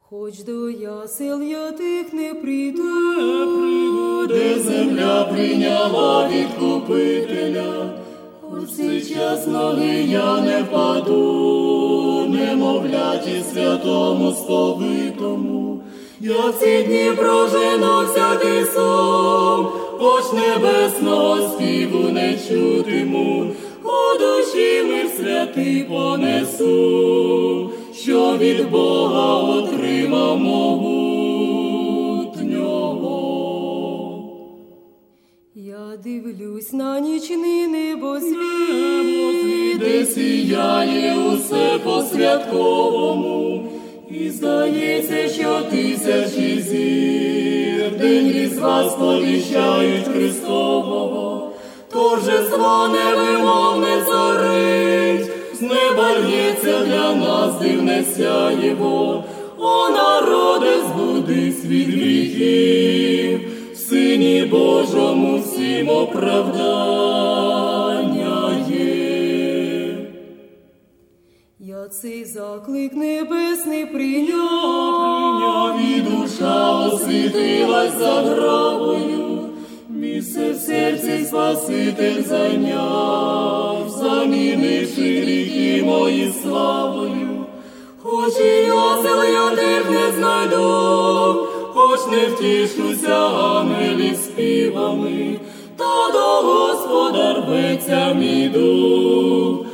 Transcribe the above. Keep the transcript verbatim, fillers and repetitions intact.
Хоч до ясел я тих не прийду, де земля прийняла відкупителя, хоч цей час ноги я не впаду, немовляті святому сповитому. Я в ці дні прожену всякий сон, хоч небесного співу не чутиму, у душі мир святий понесу, що від Бога отримав могутнього. Я дивлюсь на нічний небосвіт, де сіяє усе по-святковому, і здається, що тисячі зір день Різдва сповіщають Христового. Тож же дзвони вимовне зорить, з неба лється для нас дивне сяєво. О, народе, збудись від гріхів, в Сині Божому всім оправдання є. Я цей заклик небесний прийняв, прийняв, і душа освітилась загробою, місце в серці Спаситель зайняв, замінивши гріхи мої славою. Хоч і ясел я тих не знайду, хоч не втішуся ангелів співами, та до Господа рветься мій дух.